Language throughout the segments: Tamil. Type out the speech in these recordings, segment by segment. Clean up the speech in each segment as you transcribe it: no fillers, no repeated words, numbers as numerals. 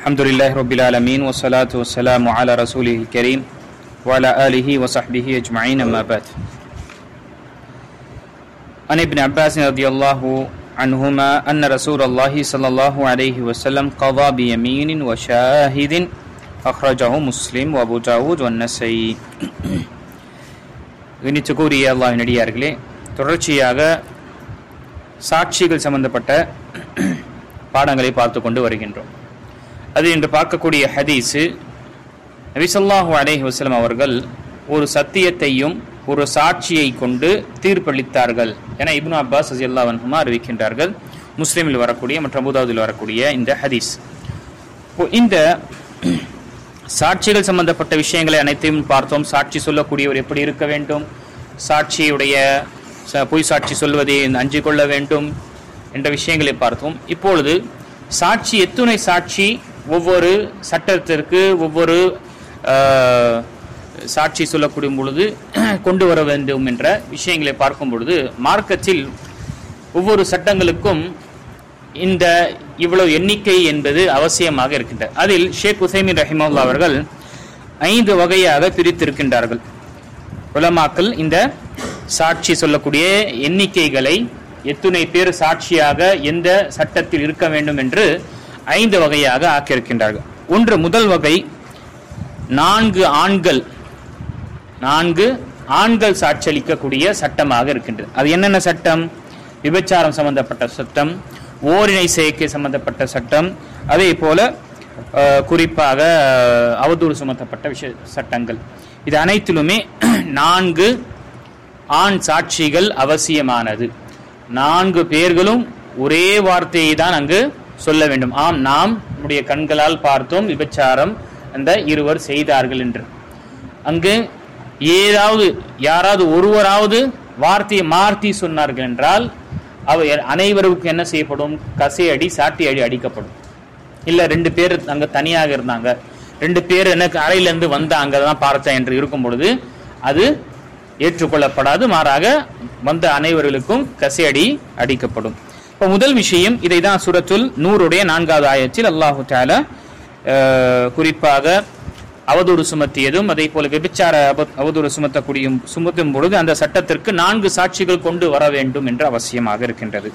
அல்ஹம்துலில்லாஹி ரப்பில் ஆலமீன் வஸ்ஸலாத்து வஸ்ஸலாமு அலா ரசூலில் கரீம் வஅலா ஆலிஹி வஸஹ்பிஹி அஜ்மஈன் அம்மா பஅத். அன் இப்னு அப்பாஸ் ரலியல்லாஹு அன்ஹுமா அன்ன ரசூலல்லாஹி ஸல்லல்லாஹு அலைஹி வஸல்லம் கதா பியமீனின் வ ஷாஹிதின் அக்ரஜஹு முஸ்லிம் வ அபூ தாவூத் வ நஸஈ. கணித்துக்குரிய அல்லாஹ்வின் அடியார்களே, தொடர்ச்சியாக சாட்சிகள் சம்பந்தப்பட்ட பாடங்களை பார்த்து கொண்டு வருகின்றோம். அது இன்று பார்க்கக்கூடிய ஹதீஸு, நபி ஸல்லல்லாஹு அலைஹி வஸல்லம் அவர்கள் ஒரு சத்தியத்தையும் ஒரு சாட்சியை கொண்டு தீர்ப்பளித்தார்கள் என இப்னு அப்பாஸ் ரலியல்லாஹு அன்ஹுமா அறிவிக்கின்றார்கள். முஸ்லிமில் வரக்கூடிய மற்றும் அபூ தாவூதில் வரக்கூடிய இந்த ஹதீஸ். இந்த சாட்சிகள் சம்பந்தப்பட்ட விஷயங்களை அனைத்தையும் பார்த்தோம். சாட்சி சொல்லக்கூடியவர் எப்படி இருக்க வேண்டும், சாட்சியுடைய பொய் சாட்சி சொல்வதை அஞ்சு கொள்ள வேண்டும் என்ற விஷயங்களை பார்த்தோம். இப்பொழுது சாட்சி, எத்துணை சாட்சி ஒவ்வொரு சட்டத்திற்கு ஒவ்வொரு சாட்சி சொல்லக்கூடிய பொழுது கொண்டு வர வேண்டும் என்ற விஷயங்களை பார்க்கும் பொழுது, மார்க்கத்தில் ஒவ்வொரு சட்டங்களுக்கும் இந்த இவ்வளவு எண்ணிக்கை என்பது அவசியமாக இருக்கின்றது. அதில் ஷேக் உசைமின் ரஹிமஹுல்லாஹ் அவர்கள் 5 வகையாக பிரித்திருக்கின்றார்கள். உலமாக்கள் இந்த சாட்சி சொல்லக்கூடிய எண்ணிக்கைகளை, எத்துணை பேர் சாட்சியாக எந்த சட்டத்தில் இருக்க வேண்டும் என்று 5 வகையாக ஆக்கியிருக்கின்றார்கள். ஒன்று, முதல் வகை 4 ஆண்கள் சாட்சியளிக்கக்கூடிய சட்டமாக இருக்கின்றது. அது என்னென்ன சட்டம்? விபச்சாரம் சம்பந்தப்பட்ட சட்டம், ஓரினை சேர்க்கை சம்பந்தப்பட்ட சட்டம், அதே போல குறிப்பாக அவதூறு சுமத்தப்பட்ட சட்டங்கள். இது அனைத்திலுமே 4 ஆண் சாட்சிகள் அவசியமானது. 4 பேர்களும் ஒரே வார்த்தையை தான் அங்கு சொல்ல வேண்டும். ஆம், நாம் நம்முடைய கண்களால் பார்த்தோம் விபச்சாரம் அந்த இருவர் செய்தார்கள் என்று. அங்கு யாராவது ஒருவராவது வார்த்தையை மாற்றி சொன்னார்கள் என்றால் அவர் அனைவருக்கும் என்ன செய்யப்படும்? கசையடி, சாட்டி அடி அடிக்கப்படும். இல்ல 2 பேர் அங்க தனியாக இருந்தாங்க, 2 பேர் எனக்கு அறையிலிருந்து வந்தாங்க, அங்கதான் பார்த்தேன் என்று இருக்கும் பொழுது அது ஏற்றுக்கொள்ளப்படாது. மாறாக வந்த அனைவர்களுக்கும் கசையடி அடிக்கப்படும். இப்ப முதல் விஷயம், இதை தான் சூரத்துல் நூருடைய 4வது ஆயத்தில் அல்லாஹு தஆலா குறிப்பாக அவதூறு சுமத்தியதும் அதே போல விபச்சார அவதூறு சுமத்தும் பொழுது அந்த சட்டத்திற்கு 4 சாட்சிகள் கொண்டு வர வேண்டும் என்று அவசியமாக இருக்கின்றது.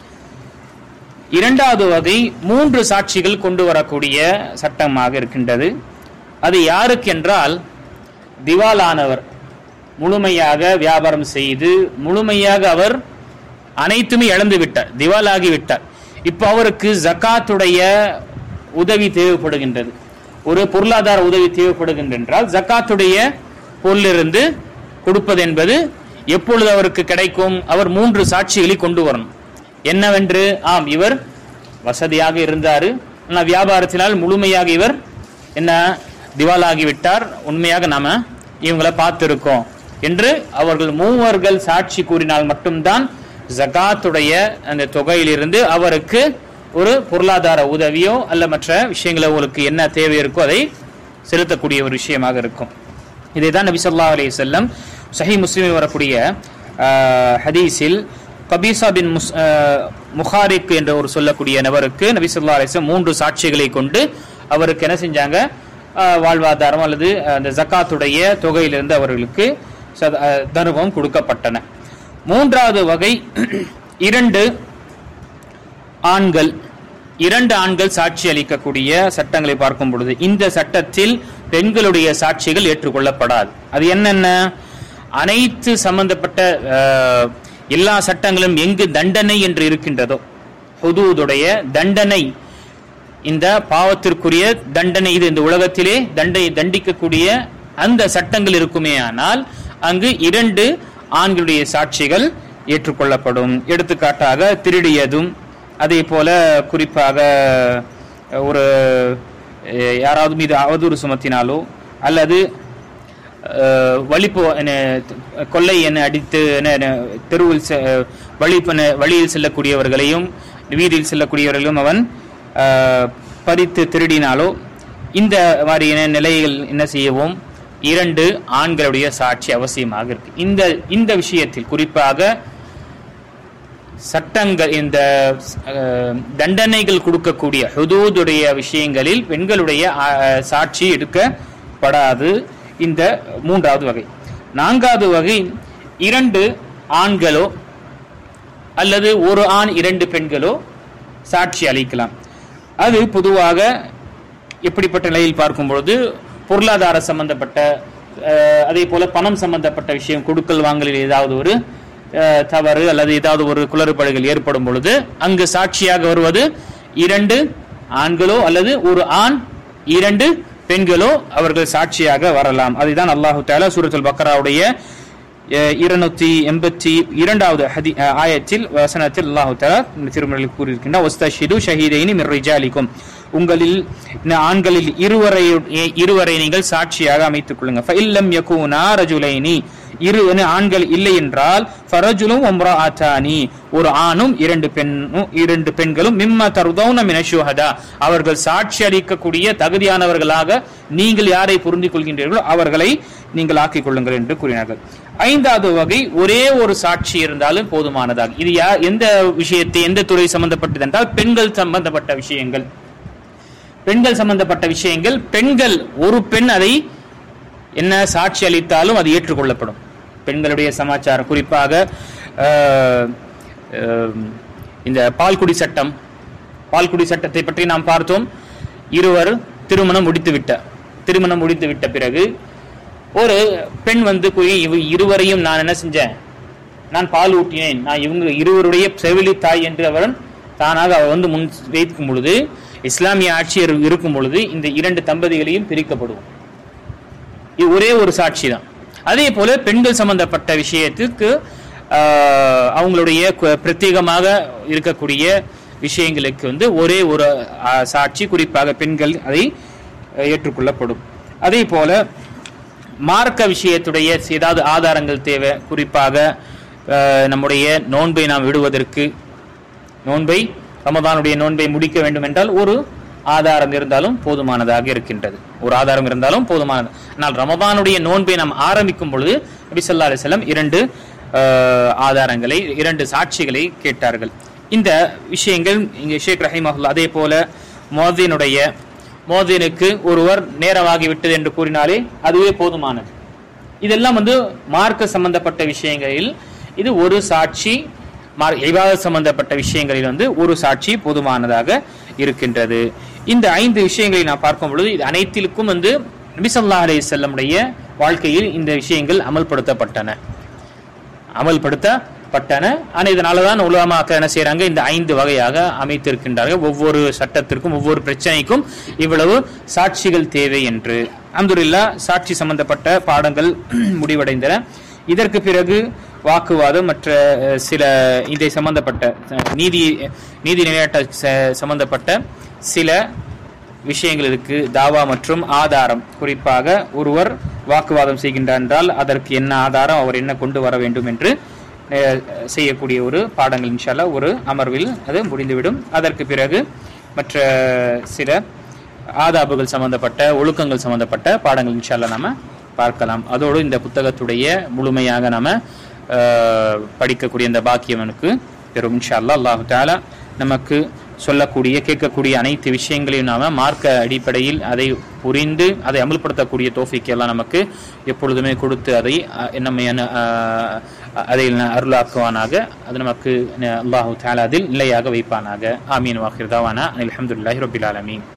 2வது வகை 3 சாட்சிகள் கொண்டு வரக்கூடிய சட்டமாக இருக்கின்றது. அது யாருக்கு என்றால், திவாலானவர், முழுமையாக வியாபாரம் செய்து முழுமையாக அவர் அனைத்துமே இழந்து விட்டார், திவாலாகி விட்டார். இப்ப அவருக்கு ஜகாத்துடைய உதவி தேவைப்படுகின்றது, ஒரு பொருளாதார உதவி தேவைப்படுகின்றால் ஜகாத்துடைய பொருளிலிருந்து கொடுப்பது என்பது எப்பொழுது அவருக்கு கிடைக்கும்? அவர் 3 சாட்சிகளை கொண்டு வரணும். என்னவென்று, ஆம், இவர் வசதியாக இருந்தாரு, ஆனால் வியாபாரத்தினால் முழுமையாக இவர் என்ன திவாலாகிவிட்டார், உண்மையாக நாம இவங்களை பார்த்திருக்கோம் என்று அவர்கள் 3 சாட்சி கூறினால் மட்டும்தான் ஜகாத்துடைய அந்த தொகையிலிருந்து அவருக்கு ஒரு பொருளாதார உதவியோ அல்ல மற்ற விஷயங்களோ அவருக்கு என்ன தேவை இருக்கோ அதை செலுத்தக்கூடிய ஒரு விஷயமாக இருக்கும். இதை தான் நபி ஸல்லல்லாஹு அலைஹி வஸல்லம் சஹீஹ் முஸ்லிமில் வரக்கூடிய ஹதீஸில் கபீசா பின் முஹாரிக் என்ற ஒரு சொல்லக்கூடிய நபருக்கு நபி ஸல்லல்லாஹு அலைஹி வஸல்லம் 3 சாட்சிகளை கொண்டு அவருக்கு என்ன செஞ்சாங்க? வாழ்வாதாரம் அல்லது அந்த ஜகாத்துடைய தொகையிலிருந்து அவர்களுக்கு தர்மம் கொடுக்கப்பட்டன. 3வது வகை 2 ஆண்கள் சாட்சி அளிக்கக்கூடிய சட்டங்களை பார்க்கும் பொழுது இந்த சட்டத்தில் பெண்களுடைய சாட்சிகள் ஏற்றுக்கொள்ளப்படாது. அது என்னென்ன? அனைத்து சம்பந்தப்பட்ட எல்லா சட்டங்களும் எங்கு தண்டனை என்று இருக்கின்றதோ, ஹுதூதுடைய தண்டனை, இந்த பாவத்திற்குரிய தண்டனை, இது இந்த உலகத்திலே தண்டிக்கக்கூடிய அந்த சட்டங்கள் இருக்குமே ஆனால் அங்கு 2 ஆண்களுடைய சாட்சிகள் ஏற்றுக்கொள்ளப்படும். எடுத்துக்காட்டாக திருடியதும், அதே போல குறிப்பாக ஒரு யாராவது மீது அவதூறு சுமத்தினாலோ அல்லது கொள்ளை என அடித்து தெருவில் வழியில் செல்லக்கூடியவர்களையும் வீதியில் செல்லக்கூடியவர்களையும் அவன் பறித்து திருடினாலோ, இந்த மாதிரியான நிலைகள் என்ன செய்யவும் 2 ஆண்களுடைய சாட்சி அவசியமாக இருக்கு. இந்த விஷயத்தில் குறிப்பாக சட்டங்கள் இந்த தண்டனைகள் கொடுக்கக்கூடிய ஹுதூதுடைய விஷயங்களில் பெண்களுடைய சாட்சி எடுக்கப்படாது. இந்த 3வது வகை. 4வது வகை, 2 ஆண்களோ அல்லது ஒரு ஆண் 2 பெண்களோ சாட்சி அளிக்கலாம். அது பொதுவாக எப்படிப்பட்ட நிலையில் பார்க்கும் பொழுது பொருளாதார சம்பந்தப்பட்ட, அதே போல பணம் சம்பந்தப்பட்ட விஷயம், கொடுக்கல் வாங்கலில் ஏதாவது ஒரு தவறு அல்லது ஏதாவது ஒரு குளறுபடிகள் ஏற்படும் பொழுது அங்கு சாட்சியாக வருவது 2 ஆண்களோ அல்லது ஒரு ஆண் 2 பெண்களோ அவர்கள் சாட்சியாக வரலாம். அதுதான் அல்லாஹு தஆலா சூரத்துல் பக்ராவுடைய 282வது ஆயத்தில் வசனத்தில் அல்லாஹு தஆலா திருமறையில் கூறியிருக்கின்றார், வஸ்தஷிது ஷஹீதைனி மிர் ரிஜாலிக்கும், உங்களில் ஆண்களில் இருவரை நீங்கள் சாட்சியாக அமைத்துக் கொள்ளுங்க. ஃபஇல்லம் யகூனா ரஜுலைனி, 2 ஆண்கள் இல்லை என்றால் ஃபரஜுலும் வம்ரஅதானி, ஒரு ஆணும் 2 பெண்களும், மிம்ம தர்தௌன மினஷ் ஷுஹதா, அவர்கள் சாட்சி அளிக்கக்கூடிய தகுதியானவர்களாக நீங்கள் யாரை புரிந்து கொள்கின்றீர்களோ அவர்களை நீங்கள் ஆக்கிக் கொள்ளுங்கள் என்று கூறினார்கள். 5வது வகை, ஒரே ஒரு சாட்சி இருந்தாலும் போதுமானதாக. இது எந்த விஷயத்தை, எந்த துறை சம்பந்தப்பட்டது என்றால் பெண்கள் சம்பந்தப்பட்ட விஷயங்கள். பெண்கள் சம்பந்தப்பட்ட விஷயங்கள், பெண்கள் ஒரு பெண் அதை என்ன சாட்சி அளித்தாலும் அது ஏற்றுக்கொள்ளப்படும். பெண்களுடைய சமாச்சாரம், குறிப்பாக இந்த பால்குடி சட்டத்தை பற்றி நாம் பார்த்தோம். இருவர் திருமணம் முடித்து விட்ட பிறகு ஒரு பெண் வந்து இருவரையும் நான் என்ன செஞ்சேன், நான் பால் ஊட்டினேன், நான் இவங்க இருவருடைய செவிலி தாய் என்று அவன் தானாக அவர் வந்து முன் வைக்கும் பொழுது, இஸ்லாமிய ஆட்சி இருக்கும் பொழுது இந்த 2 தம்பதிகளையும் பிரிக்கப்படுவோம். இது ஒரே ஒரு சாட்சி தான். அதே போல பெண்கள் சம்பந்தப்பட்ட விஷயத்துக்கு அவங்களுடைய பிரத்யேகமாக இருக்கக்கூடிய விஷயங்களுக்கு வந்து ஒரே ஒரு சாட்சி, குறிப்பாக பெண்கள் அதை ஏற்றுக்கொள்ளப்படும். அதே போல மார்க்க விஷயத்துடைய ஏதாவது ஆதாரங்கள் தேவை. குறிப்பாக நம்முடைய நோன்பை நாம் விடுவதற்கு, ரமதானுடைய நோன்பை முடிக்க வேண்டும் என்றால் ஒரு ஆதாரம் இருந்தாலும் போதுமானதாக இருக்கின்றது. ஒரு ஆதாரம் இருந்தாலும் போதுமானது. ஆனால் ரமதானுடைய நோன்பை நாம் ஆரம்பிக்கும் பொழுது நபி ஸல்லல்லாஹு அலைஹி வஸல்லம் 2 ஆதாரங்களை, 2 சாட்சிகளை கேட்டார்கள். இந்த விஷயங்கள் இங்கே ஷேக் ரஹிமஹுல்லாஹ், அதே போல மோதினுக்கு ஒருவர் நேரமாகி விட்டது என்று கூறினாலே அதுவே போதுமானது. இதெல்லாம் வந்து மார்க்க சம்பந்தப்பட்ட விஷயங்களில் இது ஒரு சாட்சி, இபாதத் சம்பந்தப்பட்ட விஷயங்களில் வந்து ஒரு சாட்சி போதுமானதாக இருக்கின்றது. இந்த 5 விஷயங்களை நான் பார்க்கும் பொழுது இது அனைத்திற்கும் வந்து நபி ஸல்லல்லாஹு அலைஹி வஸல்லம் உடைய வாழ்க்கையில் இந்த விஷயங்கள் அமல்படுத்தப்பட்டன. ஆனால் இதனாலதான் உலமாக்கள் என்ன செய்யறாங்க, இந்த 5 வகையாக அமைத்திருக்கின்றார்கள். ஒவ்வொரு சட்டத்திற்கும், ஒவ்வொரு பிரச்சனைக்கும் இவ்வளவு சாட்சிகள் தேவை என்று. அல்ஹம்துலில்லாஹ், சாட்சி சம்பந்தப்பட்ட பாடங்கள் முடிவடைந்தன. இதற்கு பிறகு வாக்குவாதம், மற்ற சில இதை சம்பந்தப்பட்ட நீதி நிலையாட்ட சம்பந்தப்பட்ட சில விஷயங்கள் இருக்கு. தாவா மற்றும் ஆதாரம், குறிப்பாக ஒருவர் வாக்குவாதம் செய்கின்றார் என்றால் அதற்கு என்ன ஆதாரம், அவர் என்ன கொண்டு வர வேண்டும் என்று செய்யக்கூடிய ஒரு பாடங்கள் இன்ஷா அல்லாஹ் ஒரு அமர்வில் அது முடிந்துவிடும். அதற்கு பிறகு மற்ற சில ஆதாபுகள் சம்பந்தப்பட்ட, ஒழுக்கங்கள் சம்பந்தப்பட்ட பாடங்கள் இன்ஷா அல்லாஹ் நாம பார்க்கலாம். அதோடு இந்த புத்தகத்துடைய முழுமையாக நாம படிக்கக்கூடிய இந்த பாக்கியம் எனக்கு பெறும் இன்ஷா அல்லாஹ். அல்லாஹு தஆலா நமக்கு சொல்லக்கூடிய, கேட்கக்கூடிய அனைத்து விஷயங்களையும் நாம மார்க்க அடிப்படையில் அதை புரிந்து அதை அமல்படுத்தக்கூடிய தௌஃபீக் எல்லாம் நமக்கு எப்பொழுதுமே கொடுத்து அதை அருளாக்குவானாக. அது நமக்கு அல்லாஹு தஆலா அதில் நிலையாக வைப்பானாக. ஆமீன். வாஹிர் தாவானா அல்ஹம்துலில்லாஹி ரப்பில் ஆலமீன்.